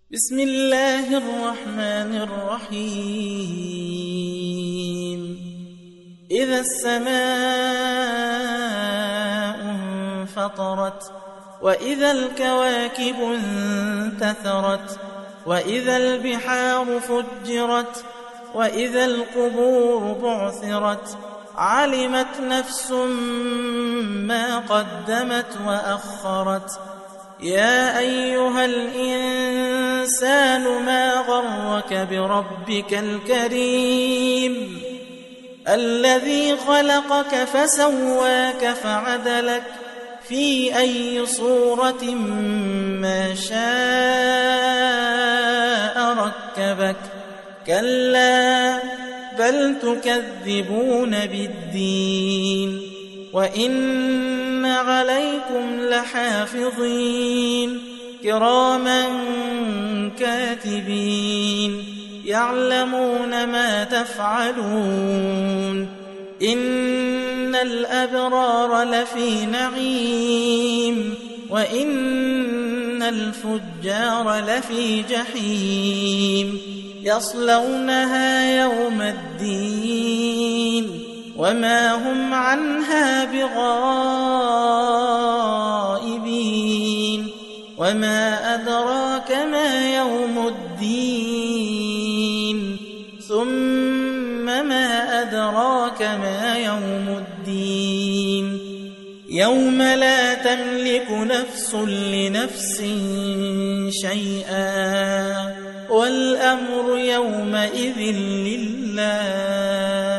بسم الله الرحمن الرحيم إذا السماء انفطرت وإذا الكواكب انتثرت وإذا البحار فجرت وإذا القبور بعثرت علمت نفس ما قدمت وأخرت يا أيها الإنسان ما غرك بربك الكريم الذي خلقك فسواك فعدلك في أي صورة ما شاء ركبك كلا بل تكذبون بالدين وإن عليكم لحافظين كراما كاتبين يعلمون ما تفعلون إن الأبرار لفي نعيم وإن الفجار لفي جحيم يصلونها يوم الدين وما هم عنها بغائبين وما أدراك ما يوم الدين ثم ما أدراك ما يوم الدين يوم لا تملك نفس لنفس شيئا والأمر يومئذ لله